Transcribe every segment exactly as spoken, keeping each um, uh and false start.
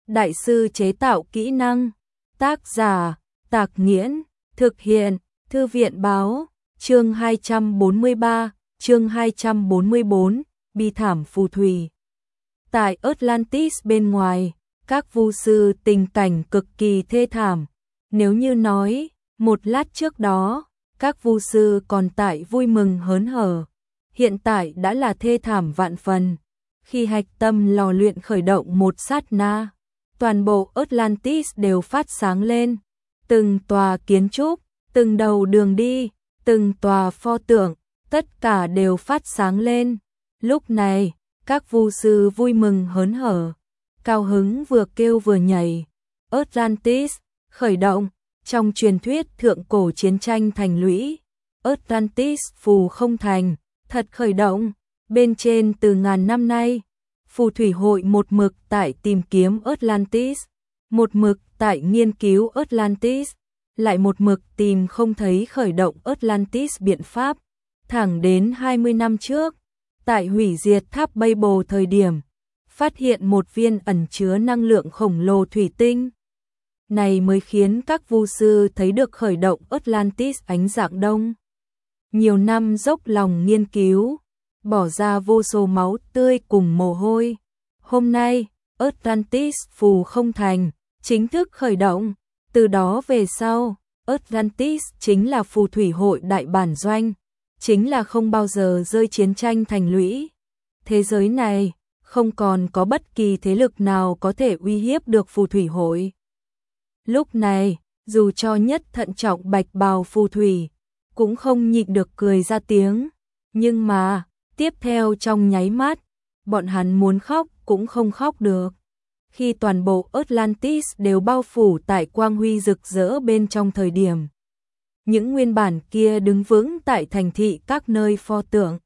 đại sư chế tạo kỹ năng. Tác giả, Tạc Nghiễn, thực hiện, Thư viện báo, chương hai trăm bốn mươi ba, chương hai trăm bốn mươi bốn, bi thảm phù thủy. Tại Atlantis bên ngoài, các vu sư tình cảnh cực kỳ thê thảm. Nếu như nói, một lát trước đó, các vu sư còn tại vui mừng hớn hở, hiện tại đã là thê thảm vạn phần. Khi hạch tâm lò luyện khởi động một sát na, toàn bộ Atlantis đều phát sáng lên. Từng tòa kiến trúc, từng đầu đường đi, từng tòa pho tượng, tất cả đều phát sáng lên. Lúc này, các vu sư vui mừng hớn hở, cao hứng vừa kêu vừa nhảy. Atlantis khởi động. Trong truyền thuyết thượng cổ chiến tranh thành lũy, Atlantis phù không thành, thật khởi động. Bên trên từ ngàn năm nay, phù thủy hội một mực tại tìm kiếm Atlantis, một mực tại nghiên cứu Atlantis, lại một mực tìm không thấy khởi động Atlantis biện pháp. Thẳng đến hai mươi năm trước, tại hủy diệt tháp Babel thời điểm, phát hiện một viên ẩn chứa năng lượng khổng lồ thủy tinh. Này mới khiến các vu sư thấy được khởi động Atlantis ánh dạng đông. Nhiều năm dốc lòng nghiên cứu, bỏ ra vô số máu tươi cùng mồ hôi. Hôm nay, Atlantis phù không thành, chính thức khởi động. Từ đó về sau, Atlantis chính là phù thủy hội đại bản doanh, chính là không bao giờ rơi chiến tranh thành lũy. Thế giới này, không còn có bất kỳ thế lực nào có thể uy hiếp được phù thủy hội. Lúc này, dù cho nhất thận trọng bạch bào phù thủy, cũng không nhịn được cười ra tiếng. Nhưng mà, tiếp theo trong nháy mắt, bọn hắn muốn khóc cũng không khóc được. Khi toàn bộ Atlantis đều bao phủ tại quang huy rực rỡ bên trong thời điểm, những nguyên bản kia đứng vững tại thành thị các nơi pho tượng,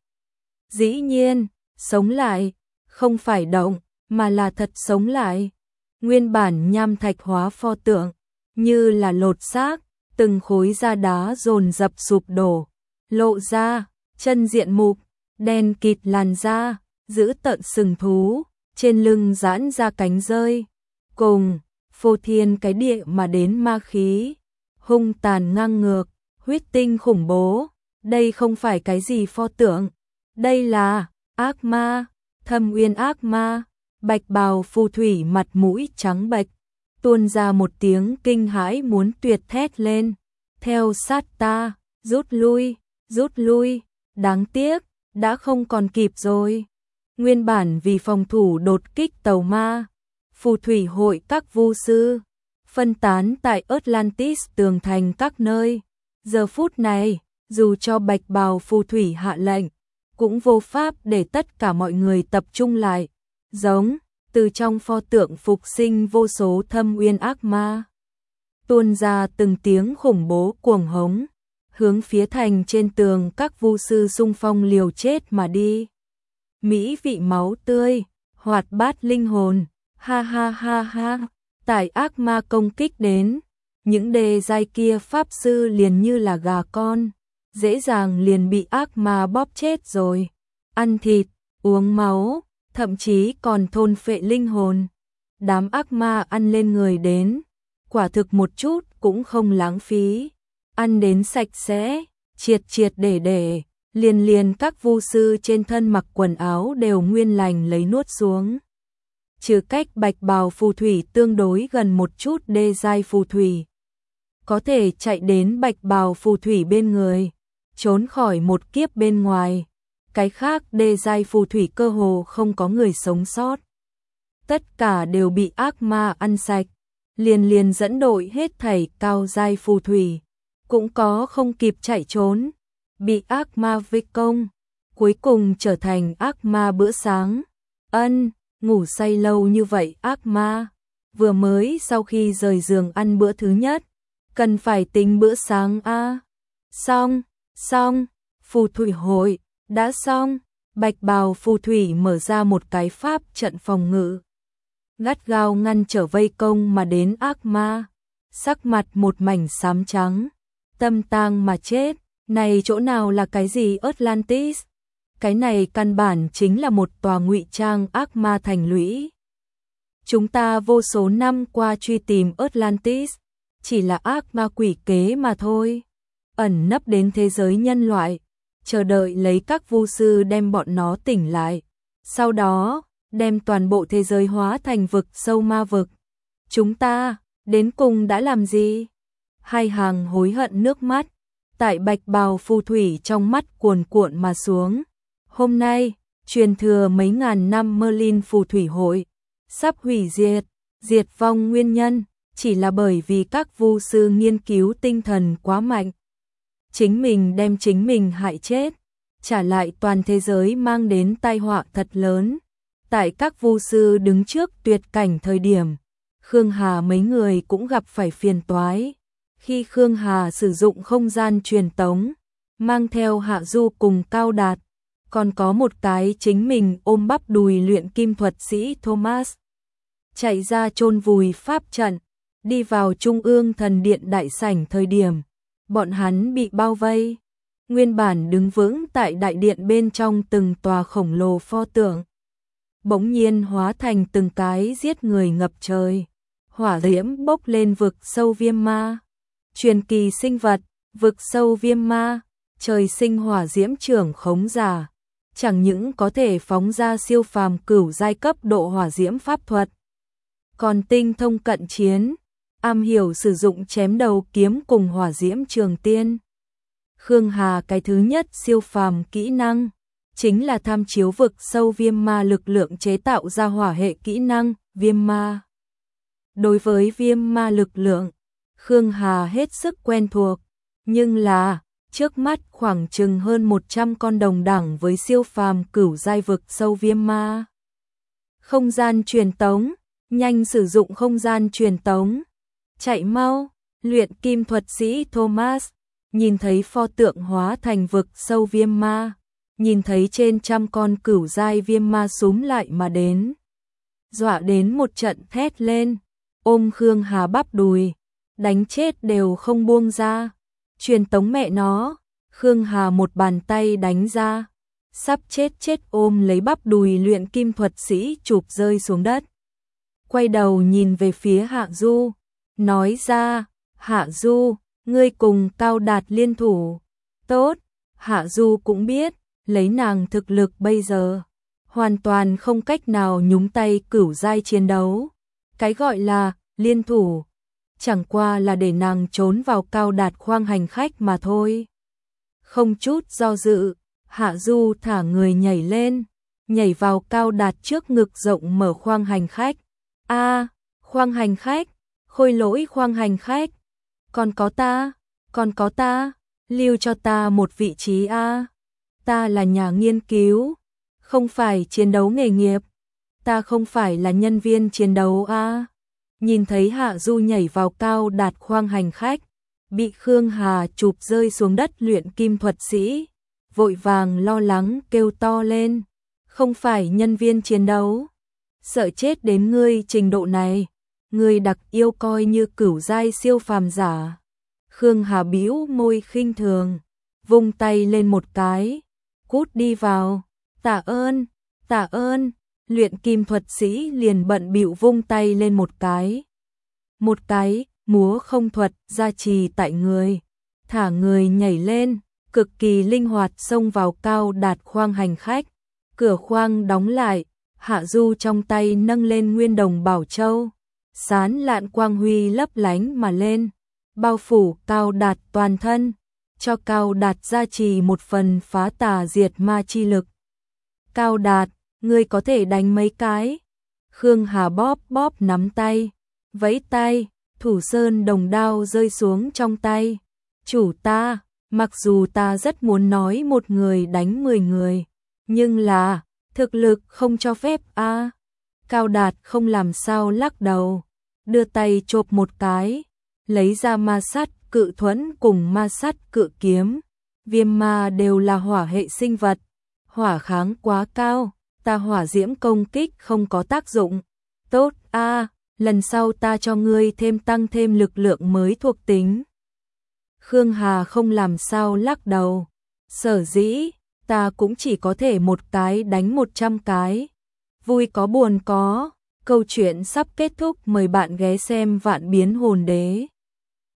dĩ nhiên, sống lại, không phải động, mà là thật sống lại. Nguyên bản nham thạch hóa pho tượng, như là lột xác, từng khối da đá dồn dập sụp đổ, lộ ra, chân diện mục, đen kịt làn da, giữ tợn sừng thú, trên lưng giãn ra cánh rơi, cùng, phô thiên cái địa mà đến ma khí, hung tàn ngang ngược, huyết tinh khủng bố. Đây không phải cái gì pho tượng, đây là ác ma, thâm uyên ác ma. Bạch bào phù thủy mặt mũi trắng bệch, tuôn ra một tiếng kinh hãi muốn tuyệt thét lên. Theo sát ta, rút lui, rút lui, đáng tiếc, đã không còn kịp rồi. Nguyên bản vì phòng thủ đột kích tàu ma, phù thủy hội các vu sư, phân tán tại Atlantis tường thành các nơi. Giờ phút này, dù cho bạch bào phù thủy hạ lệnh, cũng vô pháp để tất cả mọi người tập trung lại. Giống, từ trong pho tượng phục sinh vô số thâm uyên ác ma, tuôn ra từng tiếng khủng bố cuồng hống, hướng phía thành trên tường các vu sư xung phong liều chết mà đi. Mỹ vị máu tươi, hoạt bát linh hồn, ha ha ha ha, tại ác ma công kích đến, những đề giai kia pháp sư liền như là gà con, dễ dàng liền bị ác ma bóp chết rồi. Ăn thịt, uống máu, thậm chí còn thôn phệ linh hồn. Đám ác ma ăn lên người đến, quả thực một chút cũng không lãng phí. Ăn đến sạch sẽ, triệt triệt để để, liền liền các vu sư trên thân mặc quần áo đều nguyên lành lấy nuốt xuống. Trừ cách bạch bào phù thủy tương đối gần một chút đê giai phù thủy, có thể chạy đến bạch bào phù thủy bên người, trốn khỏi một kiếp bên ngoài. Cái khác đê giai phù thủy cơ hồ không có người sống sót. Tất cả đều bị ác ma ăn sạch, liền liền dẫn đội hết thảy cao giai phù thủy, cũng có không kịp chạy trốn, bị ác ma vây công, cuối cùng trở thành ác ma bữa sáng. Ân, ngủ say lâu như vậy ác ma, vừa mới sau khi rời giường ăn bữa thứ nhất, cần phải tính bữa sáng a. À. Xong, xong, phù thủy hội đã xong. Bạch bào phù thủy mở ra một cái pháp trận phòng ngự, gắt gao ngăn trở vây công mà đến ác ma. Sắc mặt một mảnh xám trắng, tâm tang mà chết. Này chỗ nào là cái gì Atlantis? Cái này căn bản chính là một tòa ngụy trang ác ma thành lũy. Chúng ta vô số năm qua truy tìm Atlantis, chỉ là ác ma quỷ kế mà thôi. Ẩn nấp đến thế giới nhân loại, chờ đợi lấy các vu sư đem bọn nó tỉnh lại. Sau đó, đem toàn bộ thế giới hóa thành vực sâu ma vực. Chúng ta, đến cùng đã làm gì? Hai hàng hối hận nước mắt, tại bạch bào phù thủy trong mắt cuồn cuộn mà xuống. Hôm nay, truyền thừa mấy ngàn năm Merlin phù thủy hội, sắp hủy diệt, diệt vong nguyên nhân, chỉ là bởi vì các vu sư nghiên cứu tinh thần quá mạnh. Chính mình đem chính mình hại chết, trả lại toàn thế giới mang đến tai họa thật lớn. Tại các vu sư đứng trước tuyệt cảnh thời điểm, Khương Hà mấy người cũng gặp phải phiền toái. Khi Khương Hà sử dụng không gian truyền tống, mang theo Hạ Du cùng Cao Đạt, còn có một cái chính mình ôm bắp đùi luyện kim thuật sĩ Thomas, chạy ra chôn vùi pháp trận, đi vào Trung ương thần điện đại sảnh thời điểm, bọn hắn bị bao vây. Nguyên bản đứng vững tại đại điện bên trong từng tòa khổng lồ pho tượng, bỗng nhiên hóa thành từng cái giết người ngập trời. Hỏa diễm bốc lên vực sâu viêm ma. Truyền kỳ sinh vật, vực sâu viêm ma, trời sinh hỏa diễm trưởng khống giả, chẳng những có thể phóng ra siêu phàm cửu giai cấp độ hỏa diễm pháp thuật, còn tinh thông cận chiến, am hiểu sử dụng chém đầu kiếm cùng hỏa diễm trường tiên. Khương Hà cái thứ nhất siêu phàm kỹ năng chính là tham chiếu vực sâu viêm ma lực lượng chế tạo ra hỏa hệ kỹ năng viêm ma. Đối với viêm ma lực lượng, Khương Hà hết sức quen thuộc, nhưng là trước mắt khoảng chừng hơn một trăm con đồng đẳng với siêu phàm cửu giai vực sâu viêm ma. Không gian truyền tống, nhanh sử dụng không gian truyền tống. Chạy mau, luyện kim thuật sĩ Thomas, nhìn thấy pho tượng hóa thành vực sâu viêm ma, nhìn thấy trên trăm con cửu giai viêm ma súm lại mà đến. Dọa đến một trận thét lên, ôm Khương Hà bắp đùi, đánh chết đều không buông ra. Truyền tống mẹ nó, Khương Hà một bàn tay đánh ra, sắp chết chết ôm lấy bắp đùi luyện kim thuật sĩ chụp rơi xuống đất. Quay đầu nhìn về phía Hạ Du, nói ra, Hạ Du, ngươi cùng Cao Đạt liên thủ. Tốt, Hạ Du cũng biết, lấy nàng thực lực bây giờ, hoàn toàn không cách nào nhúng tay cửu giai chiến đấu. Cái gọi là liên thủ, chẳng qua là để nàng trốn vào Cao Đạt khoang hành khách mà thôi. Không chút do dự, Hạ Du thả người nhảy lên, nhảy vào Cao Đạt trước ngực rộng mở khoang hành khách. A, à, khoang hành khách, khôi lỗi khoang hành khách, còn có ta, còn có ta, lưu cho ta một vị trí a. À. Ta là nhà nghiên cứu, không phải chiến đấu nghề nghiệp, ta không phải là nhân viên chiến đấu a. À. Nhìn thấy Hạ Du nhảy vào Cao Đạt khoang hành khách, bị Khương Hà chụp rơi xuống đất luyện kim thuật sĩ, vội vàng lo lắng kêu to lên, không phải nhân viên chiến đấu, sợ chết đến ngươi trình độ này, ngươi đặc yêu coi như cửu giai siêu phàm giả. Khương Hà bĩu môi khinh thường, vung tay lên một cái, cút đi vào, tạ ơn, tạ ơn. Luyện kim thuật sĩ liền bận bịu vung tay lên một cái. Một cái, múa không thuật gia trì tại người, thả người nhảy lên, cực kỳ linh hoạt xông vào Cao Đạt khoang hành khách. Cửa khoang đóng lại, Hạ Du trong tay nâng lên nguyên đồng bảo châu, sán lạn quang huy lấp lánh mà lên, bao phủ Cao Đạt toàn thân, cho Cao Đạt gia trì một phần phá tà diệt ma chi lực. Cao Đạt, ngươi có thể đánh mấy cái? Khương Hà bóp bóp nắm tay, vẫy tay, thủ sơn đồng đao rơi xuống trong tay. Chủ ta, mặc dù ta rất muốn nói một người đánh mười người, nhưng là, thực lực không cho phép a. À. Cao Đạt không làm sao lắc đầu, đưa tay chộp một cái, lấy ra ma sắt cự thuẫn cùng ma sắt cự kiếm. Viêm ma đều là hỏa hệ sinh vật, hỏa kháng quá cao, ta hỏa diễm công kích không có tác dụng. Tốt a, à, lần sau ta cho ngươi thêm tăng thêm lực lượng mới thuộc tính. Khương Hà không làm sao lắc đầu, sở dĩ, ta cũng chỉ có thể một cái đánh một trăm cái. Vui có buồn có, Câu chuyện sắp kết thúc, mời bạn ghé xem Vạn Biến Hồn Đế.